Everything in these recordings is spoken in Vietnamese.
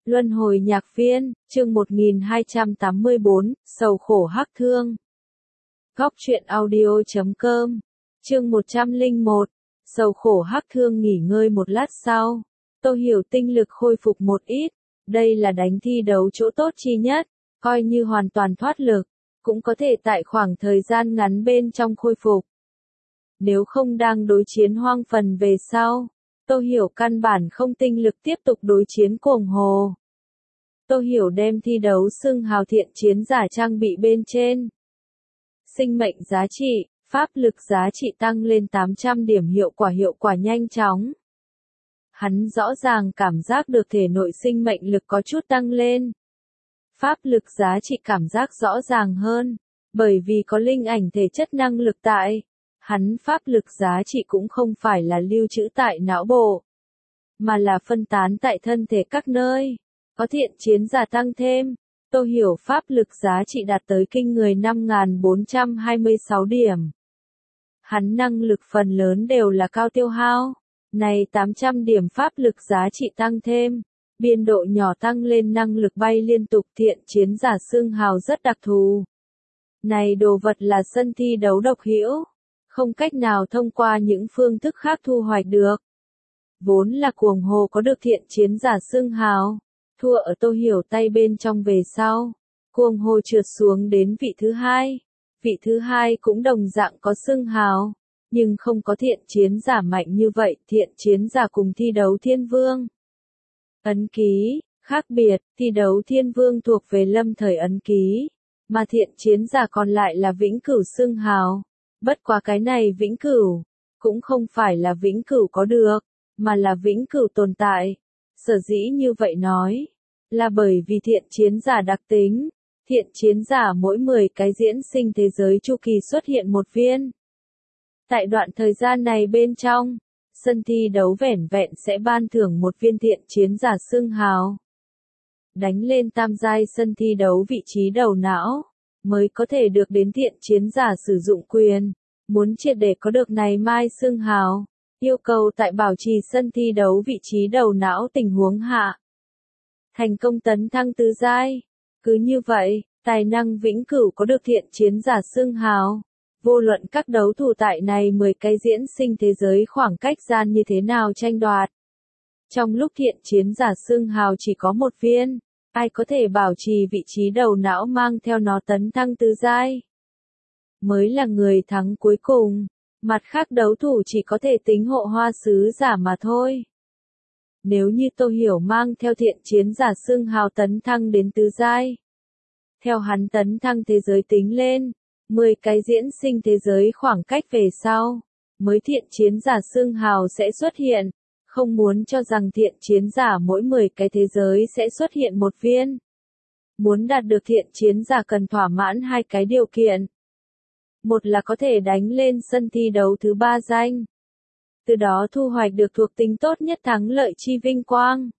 Luân hồi nhạc viên, chương 1284, sầu khổ hắc thương. Góc truyện audio.com, chương 101, sầu khổ hắc thương. Nghỉ ngơi một lát sau, Tô Hiểu tinh lực khôi phục một ít, đây là đánh thi đấu chỗ tốt chi nhất, coi như hoàn toàn thoát lực, cũng có thể tại khoảng thời gian ngắn bên trong khôi phục. Nếu không đang đối chiến hoang phần về sau, Tô Hiểu căn bản không tinh lực tiếp tục đối chiến cuồng hồ. Tô Hiểu đem thi đấu xưng hào thiện chiến giả trang bị bên trên. Sinh mệnh giá trị, pháp lực giá trị tăng lên 800 điểm, hiệu quả nhanh chóng. Hắn rõ ràng cảm giác được thể nội sinh mệnh lực có chút tăng lên. Pháp lực giá trị cảm giác rõ ràng hơn, bởi vì có linh ảnh thể chất năng lực tại. Hắn pháp lực giá trị cũng không phải là lưu trữ tại não bộ, mà là phân tán tại thân thể các nơi. Có thiện chiến giả tăng thêm, Tô Hiểu pháp lực giá trị đạt tới kinh người 5.426 điểm. Hắn năng lực phần lớn đều là cao tiêu hao. Này 800 điểm pháp lực giá trị tăng thêm, biên độ nhỏ tăng lên năng lực bay liên tục. Thiện chiến giả xưng hào rất đặc thù. Này đồ vật là sân thi đấu độc hữu, không cách nào thông qua những phương thức khác thu hoạch được. Vốn là cuồng hồ có được thiện chiến giả xưng hào, thua ở Tô Hiểu tay bên trong về sau, cuồng hồ trượt xuống đến vị thứ hai. Vị thứ hai cũng đồng dạng có xưng hào, nhưng không có thiện chiến giả mạnh như vậy. Thiện chiến giả cùng thi đấu thiên vương ấn ký khác biệt, thi đấu thiên vương thuộc về lâm thời ấn ký, mà thiện chiến giả còn lại là vĩnh cửu xưng hào. Bất quá cái này vĩnh cửu cũng không phải là vĩnh cửu có được, mà là vĩnh cửu tồn tại. Sở dĩ như vậy nói, là bởi vì thiện chiến giả đặc tính. Thiện chiến giả mỗi 10 cái diễn sinh thế giới chu kỳ xuất hiện một viên. Tại đoạn thời gian này bên trong, sân thi đấu vẻn vẹn sẽ ban thưởng một viên thiện chiến giả xưng hào. Đánh lên tam giai sân thi đấu vị trí đầu não, mới có thể được đến thiện chiến giả sử dụng quyền. Muốn triệt để có được này mai xưng hào, yêu cầu tại bảo trì sân thi đấu vị trí đầu não tình huống hạ, thành công tấn thăng tứ giai. Cứ như vậy, tài năng vĩnh cửu có được thiện chiến giả xưng hào. Vô luận các đấu thủ tại này 10 cái diễn sinh thế giới khoảng cách gian như thế nào tranh đoạt. Trong lúc thiện chiến giả xưng hào chỉ có một viên, ai có thể bảo trì vị trí đầu não mang theo nó tấn thăng tứ giai, mới là người thắng cuối cùng. Mặt khác đấu thủ chỉ có thể tính hộ hoa sứ giả mà thôi. Nếu như Tô Hiểu mang theo thiện chiến giả xưng hào tấn thăng đến tứ giai, theo hắn tấn thăng thế giới tính lên, 10 cái diễn sinh thế giới khoảng cách về sau, mới thiện chiến giả xưng hào sẽ xuất hiện. Không muốn cho rằng thiện chiến giả mỗi 10 cái thế giới sẽ xuất hiện một viên. Muốn đạt được thiện chiến giả cần thỏa mãn hai cái điều kiện. Một là có thể đánh lên sân thi đấu thứ 3 danh, từ đó thu hoạch được thuộc tính tốt nhất thắng lợi chi vinh quang,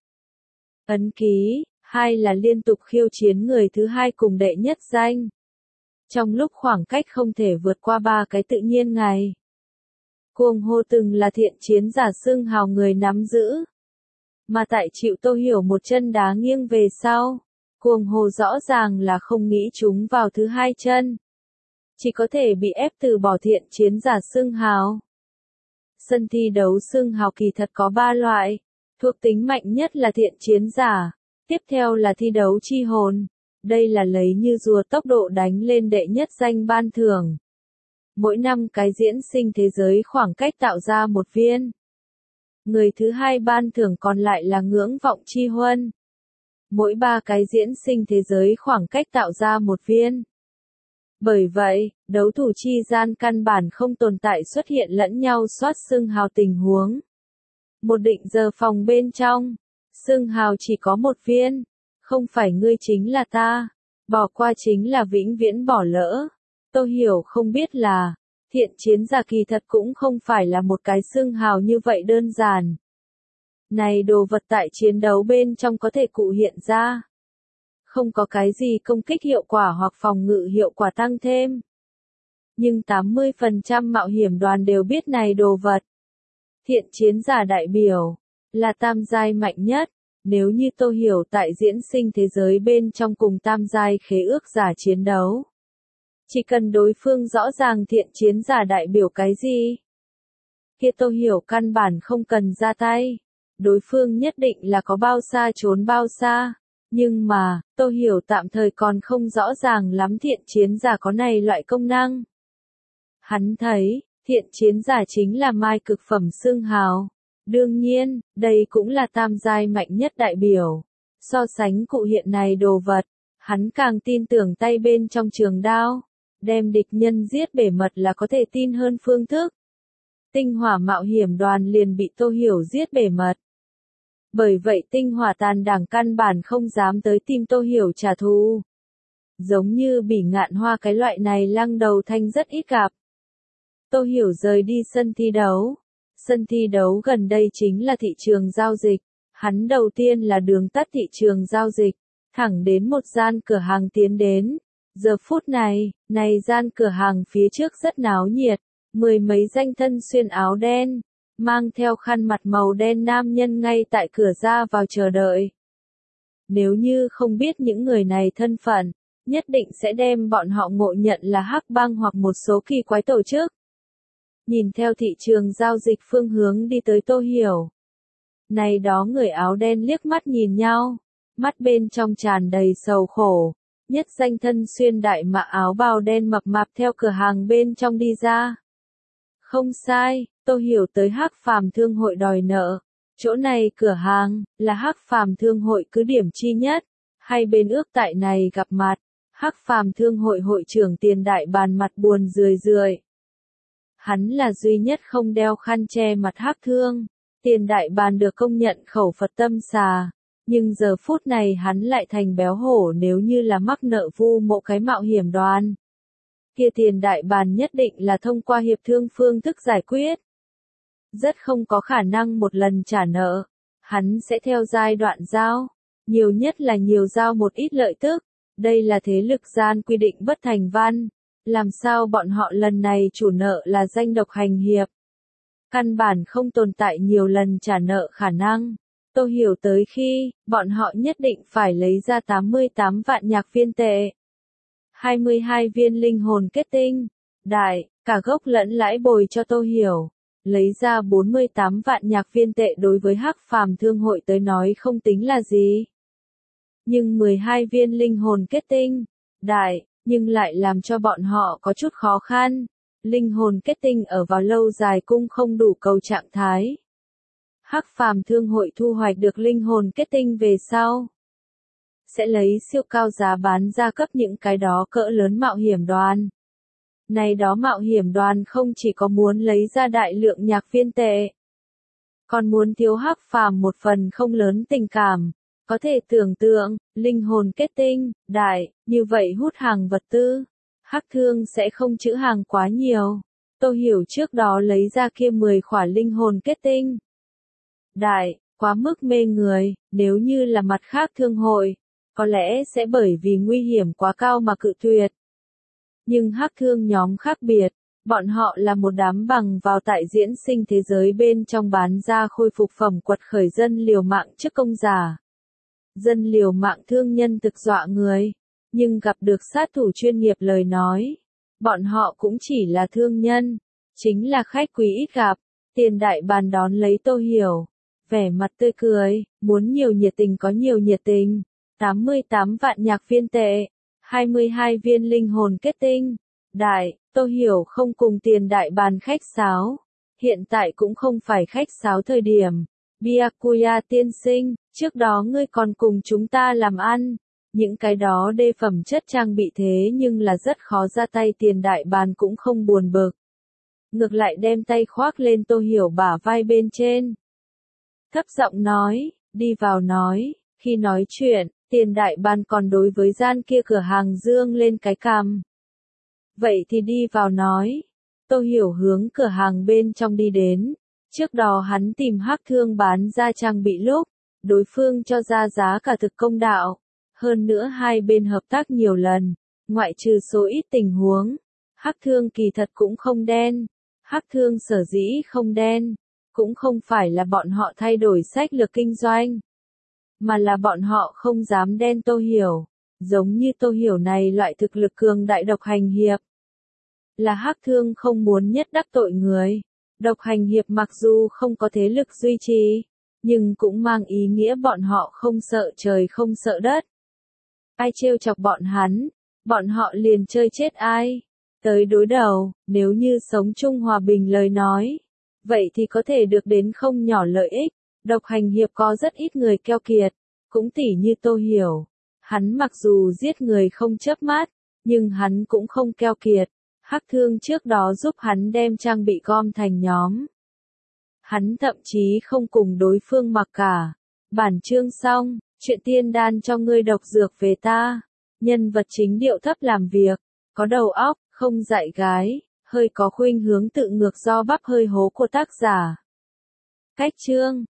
ấn ký. Hai là liên tục khiêu chiến người thứ hai cùng đệ nhất danh, trong lúc khoảng cách không thể vượt qua 3 cái tự nhiên ngày. Cuồng hồ từng là thiện chiến giả xưng hào người nắm giữ, mà tại chịu Tô Hiểu một chân đá nghiêng về sau, cuồng hồ rõ ràng là không nghĩ chúng vào thứ hai chân, chỉ có thể bị ép từ bỏ thiện chiến giả xưng hào. Sân thi đấu xưng hào kỳ thật có 3 loại, thuộc tính mạnh nhất là thiện chiến giả, tiếp theo là thi đấu chi hồn, đây là lấy như rùa tốc độ đánh lên đệ nhất danh ban thưởng. Mỗi 5 cái diễn sinh thế giới khoảng cách tạo ra một viên. Người thứ hai ban thưởng còn lại là ngưỡng vọng chi huân. Mỗi 3 cái diễn sinh thế giới khoảng cách tạo ra một viên. Bởi vậy, đấu thủ chi gian căn bản không tồn tại xuất hiện lẫn nhau soát xưng hào tình huống. Một định giờ phòng bên trong, xưng hào chỉ có một viên. Không phải ngươi chính là ta, bỏ qua chính là vĩnh viễn bỏ lỡ. Tô Hiểu không biết là, thiện chiến giả kỳ thật cũng không phải là một cái xưng hào như vậy đơn giản. Này đồ vật tại chiến đấu bên trong có thể cụ hiện ra. Không có cái gì công kích hiệu quả hoặc phòng ngự hiệu quả tăng thêm. Nhưng 80% mạo hiểm đoàn đều biết này đồ vật. Thiện chiến giả đại biểu, là tam giai mạnh nhất. nếu như Tô Hiểu tại diễn sinh thế giới bên trong cùng tam giai khế ước giả chiến đấu. Chỉ cần đối phương rõ ràng thiện chiến giả đại biểu cái gì, kia Tô Hiểu căn bản không cần ra tay. Đối phương nhất định là có bao xa trốn bao xa. Nhưng mà, Tô Hiểu tạm thời còn không rõ ràng lắm thiện chiến giả có này loại công năng. Hắn thấy, thiện chiến giả chính là mai cực phẩm xương hào. Đương nhiên, đây cũng là tam giai mạnh nhất đại biểu. So sánh cụ hiện này đồ vật, hắn càng tin tưởng tay bên trong trường đao. Đem địch nhân giết bể mật là có thể tin hơn phương thức. Tinh hỏa mạo hiểm đoàn liền bị Tô Hiểu giết bể mật. Bởi vậy tinh hỏa tàn đảng căn bản không dám tới tìm Tô Hiểu trả thù. Giống như Bỉ Ngạn Hoa cái loại này lăng đầu thanh rất ít gặp. Tô Hiểu rời đi sân thi đấu. Sân thi đấu gần đây chính là thị trường giao dịch. Hắn đầu tiên là đường tắt thị trường giao dịch, thẳng đến một gian cửa hàng tiến đến. Giờ phút này, gian cửa hàng phía trước rất náo nhiệt. Mười mấy danh thân xuyên áo đen, mang theo khăn mặt màu đen nam nhân ngay tại cửa ra vào chờ đợi. Nếu như không biết những người này thân phận, nhất định sẽ đem bọn họ ngộ nhận là hắc bang hoặc một số kỳ quái tổ chức. Nhìn theo thị trường giao dịch phương hướng đi tới Tô Hiểu. Này đó người áo đen liếc mắt nhìn nhau, mắt bên trong tràn đầy sầu khổ. Nhất danh thân xuyên đại mạ áo bào đen mập mạp theo cửa hàng bên trong đi ra. Không sai, Tô Hiểu tới Hắc Phàm Thương hội đòi nợ. Chỗ này cửa hàng là Hắc Phàm Thương hội cứ điểm chi nhất, hai bên ước tại này gặp mặt. Hắc Phàm Thương hội hội trưởng Tiền Đại Bàn mặt buồn rười rượi. Hắn là duy nhất không đeo khăn che mặt Hắc Thương. Tiền Đại Bàn được công nhận khẩu Phật tâm xà, nhưng giờ phút này hắn lại thành béo hổ nếu như là mắc nợ vu mộ cái mạo hiểm đoàn. Kia Tiền Đại Bàn nhất định là thông qua hiệp thương phương thức giải quyết. Rất không có khả năng một lần trả nợ. Hắn sẽ theo giai đoạn giao. Nhiều nhất là nhiều giao một ít lợi tức. Đây là thế lực gian quy định bất thành văn. Làm sao bọn họ lần này chủ nợ là danh độc hành hiệp. Căn bản không tồn tại nhiều lần trả nợ khả năng. Tô Hiểu tới khi, bọn họ nhất định phải lấy ra 88 vạn nhạc viên tệ. 22 viên linh hồn kết tinh. Đại, cả gốc lẫn lãi bồi cho Tô Hiểu. Lấy ra 48 vạn nhạc viên tệ đối với Hắc Phàm Thương hội tới nói không tính là gì. Nhưng 12 viên linh hồn kết tinh. Đại, nhưng lại làm cho bọn họ có chút khó khăn. Linh hồn kết tinh ở vào lâu dài cung không đủ cầu trạng thái. Hắc Phàm Thương hội thu hoạch được linh hồn kết tinh về sau, sẽ lấy siêu cao giá bán ra cấp những cái đó cỡ lớn mạo hiểm đoàn. Này đó mạo hiểm đoàn không chỉ có muốn lấy ra đại lượng nhạc viên tệ, còn muốn thiếu Hắc Phàm một phần không lớn tình cảm. Có thể tưởng tượng, linh hồn kết tinh, đại, như vậy hút hàng vật tư. Hắc Thương sẽ không trữ hàng quá nhiều. Tô Hiểu trước đó lấy ra kia 10 khỏa linh hồn kết tinh. Đại, quá mức mê người, nếu như là mặt khác thương hội, có lẽ sẽ bởi vì nguy hiểm quá cao mà cự tuyệt. Nhưng Hắc Thương nhóm khác biệt, bọn họ là một đám bằng vào tại diễn sinh thế giới bên trong bán ra khôi phục phẩm quật khởi dân liều mạng trước công giả. Dân liều mạng thương nhân thực dọa người, nhưng gặp được sát thủ chuyên nghiệp lời nói. Bọn họ cũng chỉ là thương nhân, chính là khách quý ít gặp. Tiền Đại Bàn đón lấy Tô Hiểu, vẻ mặt tươi cười, muốn nhiều nhiệt tình có nhiều nhiệt tình. 88 vạn nhạc viên tệ, 22 viên linh hồn kết tinh. Đại, Tô Hiểu không cùng Tiền Đại Bàn khách sáo. Hiện tại cũng không phải khách sáo thời điểm. Byakuya tiên sinh, trước đó ngươi còn cùng chúng ta làm ăn. Những cái đó đê phẩm chất trang bị thế nhưng là rất khó ra tay. Tiền Đại Bàn cũng không buồn bực. Ngược lại đem tay khoác lên Tô Hiểu bả vai bên trên. Thấp giọng nói, đi vào nói. Khi nói chuyện, Tiền Đại Bàn còn đối với gian kia cửa hàng dương lên cái cằm. Vậy thì đi vào nói. Tô Hiểu hướng cửa hàng bên trong đi đến. Trước đó hắn tìm Hắc Thương bán ra trang bị lúc, đối phương cho ra giá cả thực công đạo. Hơn nữa hai bên hợp tác nhiều lần, ngoại trừ số ít tình huống. Hắc Thương kỳ thật cũng không đen. Hắc Thương sở dĩ không đen, cũng không phải là bọn họ thay đổi sách lược kinh doanh. mà là bọn họ không dám đen Tô Hiểu. Giống như Tô Hiểu này loại thực lực cường đại độc hành hiệp. Là Hắc Thương không muốn nhất đắc tội người. Độc hành hiệp mặc dù không có thế lực duy trì, nhưng cũng mang ý nghĩa bọn họ không sợ trời không sợ đất. Ai trêu chọc bọn họ liền chơi chết ai. Tới đối đầu, nếu như sống chung hòa bình lời nói, vậy thì có thể được đến không nhỏ lợi ích. Độc hành hiệp có rất ít người keo kiệt, cũng tỉ như Tô Hiểu. Hắn mặc dù giết người không chớp mắt, nhưng hắn cũng không keo kiệt. Hắc Thương trước đó giúp hắn đem trang bị gom thành nhóm. Hắn thậm chí không cùng đối phương mặc cả. Bản chương xong, chuyện tiên đan cho ngươi độc dược về ta. Nhân vật chính điệu thấp làm việc, có đầu óc, không dạy gái, hơi có khuynh hướng tự ngược do bắp hơi hố của tác giả. Cách chương